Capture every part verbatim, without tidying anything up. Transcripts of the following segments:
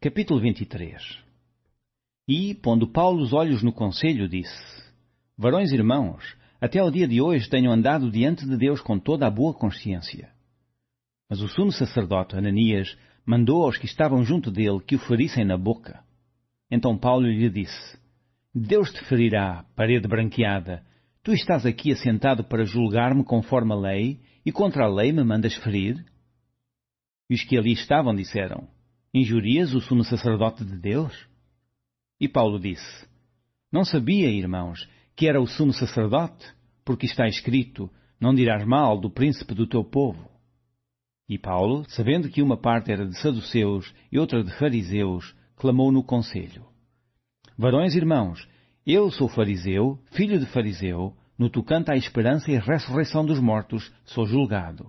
Capítulo vinte e três. E, pondo Paulo os olhos no conselho, disse: Varões irmãos, até ao dia de hoje tenho andado diante de Deus com toda a boa consciência. Mas o sumo sacerdote Ananias mandou aos que estavam junto dele que o ferissem na boca. Então Paulo lhe disse: Deus te ferirá, parede branqueada. Tu estás aqui assentado para julgar-me conforme a lei, e contra a lei me mandas ferir? E os que ali estavam disseram: Injurias o sumo sacerdote de Deus? E Paulo disse: Não sabia, irmãos, que era o sumo sacerdote, porque está escrito: Não dirás mal do príncipe do teu povo. E Paulo, sabendo que uma parte era de saduceus e outra de fariseus, clamou no conselho: Varões irmãos, eu sou fariseu, filho de fariseu, no tocante à esperança e ressurreição dos mortos, sou julgado.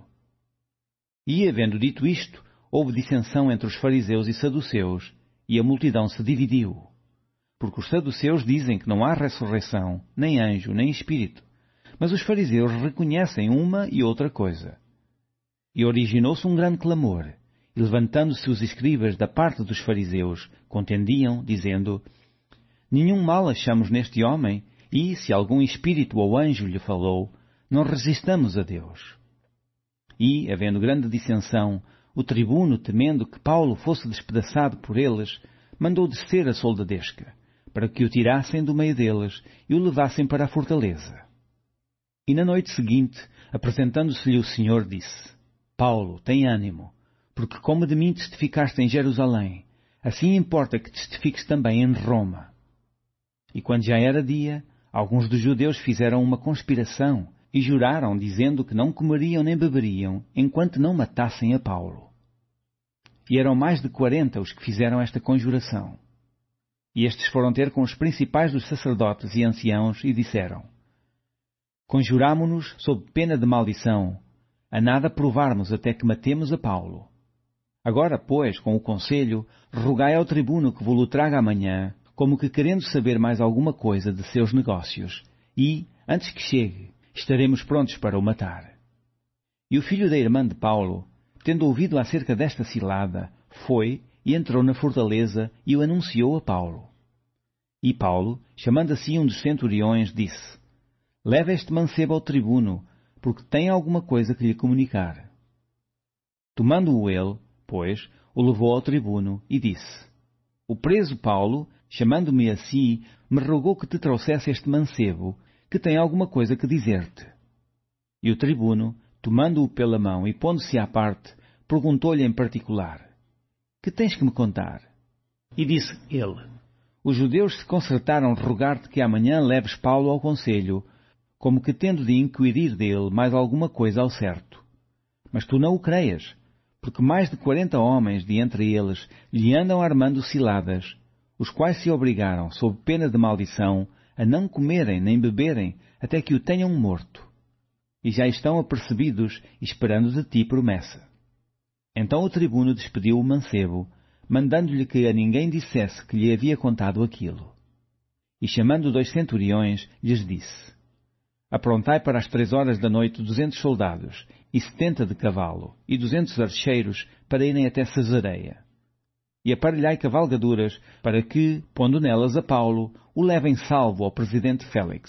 E, havendo dito isto, houve dissensão entre os fariseus e saduceus, e a multidão se dividiu. Porque os saduceus dizem que não há ressurreição, nem anjo, nem espírito, mas os fariseus reconhecem uma e outra coisa. E originou-se um grande clamor, e levantando-se os escribas da parte dos fariseus, contendiam, dizendo: Nenhum mal achamos neste homem, e, se algum espírito ou anjo lhe falou, não resistamos a Deus. E, havendo grande dissensão, o tribuno, temendo que Paulo fosse despedaçado por eles, mandou descer a soldadesca, para que o tirassem do meio deles e o levassem para a fortaleza. E na noite seguinte, apresentando-se-lhe o Senhor, disse: Paulo, tem ânimo, porque como de mim testificaste em Jerusalém, assim importa que testifiques também em Roma. E quando já era dia, alguns dos judeus fizeram uma conspiração e juraram, dizendo que não comeriam nem beberiam, enquanto não matassem a Paulo. E eram mais de quarenta os que fizeram esta conjuração. E estes foram ter com os principais dos sacerdotes e anciãos e disseram: Conjurámo-nos, sob pena de maldição, a nada provarmos até que matemos a Paulo. Agora, pois, com o conselho, rogai ao tribuno que vos traga amanhã, como que querendo saber mais alguma coisa de seus negócios, e, antes que chegue, estaremos prontos para o matar. E o filho da irmã de Paulo, tendo ouvido acerca desta cilada, foi e entrou na fortaleza e o anunciou a Paulo. E Paulo, chamando assim um dos centuriões, disse: Leva este mancebo ao tribuno, porque tem alguma coisa que lhe comunicar. Tomando-o ele, pois, o levou ao tribuno e disse: O preso Paulo, chamando-me a si, me rogou que te trouxesse este mancebo, que tem alguma coisa que dizer-te. E o tribuno, tomando-o pela mão e pondo-se à parte, perguntou-lhe em particular: Que tens que me contar? E disse ele: Os judeus se concertaram rogar-te que amanhã leves Paulo ao conselho, como que tendo de inquirir dele mais alguma coisa ao certo. Mas tu não o creias, porque mais de quarenta homens de entre eles lhe andam armando ciladas, os quais se obrigaram, sob pena de maldição, a não comerem nem beberem até que o tenham morto. E já estão apercebidos, esperando de ti promessa. Então o tribuno despediu o mancebo, mandando-lhe que a ninguém dissesse que lhe havia contado aquilo. E chamando dois centuriões, lhes disse: Aprontai para as três horas da noite duzentos soldados, e setenta de cavalo, e duzentos archeiros, para irem até Cesareia. E aparelhai cavalgaduras, para que, pondo nelas a Paulo, o levem salvo ao presidente Félix.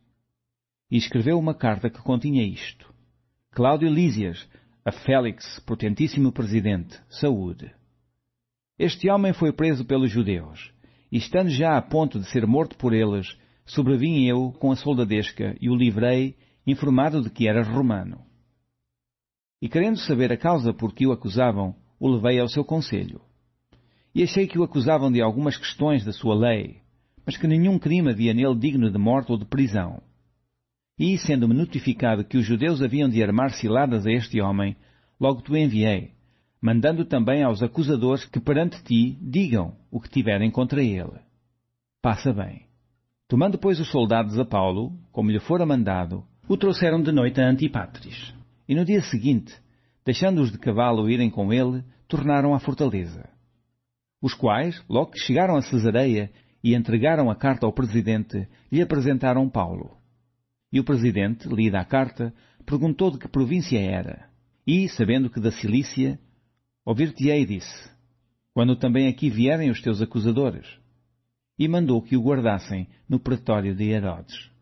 E escreveu uma carta que continha isto: Cláudio Lísias, a Félix, potentíssimo presidente, saúde. Este homem foi preso pelos judeus, e estando já a ponto de ser morto por eles, sobrevim eu com a soldadesca e o livrei, informado de que era romano. E querendo saber a causa por que o acusavam, o levei ao seu conselho. E achei que o acusavam de algumas questões da sua lei, mas que nenhum crime havia nele digno de morte ou de prisão. E, sendo-me notificado que os judeus haviam de armar ciladas a este homem, logo te enviei, mandando também aos acusadores que perante ti digam o que tiverem contra ele. Passa bem. Tomando, pois, os soldados a Paulo, como lhe fora mandado, o trouxeram de noite a Antipatris. E no dia seguinte, deixando-os de cavalo irem com ele, tornaram à fortaleza. Os quais, logo que chegaram a Cesareia e entregaram a carta ao presidente, lhe apresentaram Paulo. E o presidente, lida a carta, perguntou de que província era. E, sabendo que da Cilícia, ouvir-te-ei, disse: quando também aqui vierem os teus acusadores. E mandou que o guardassem no pretório de Herodes.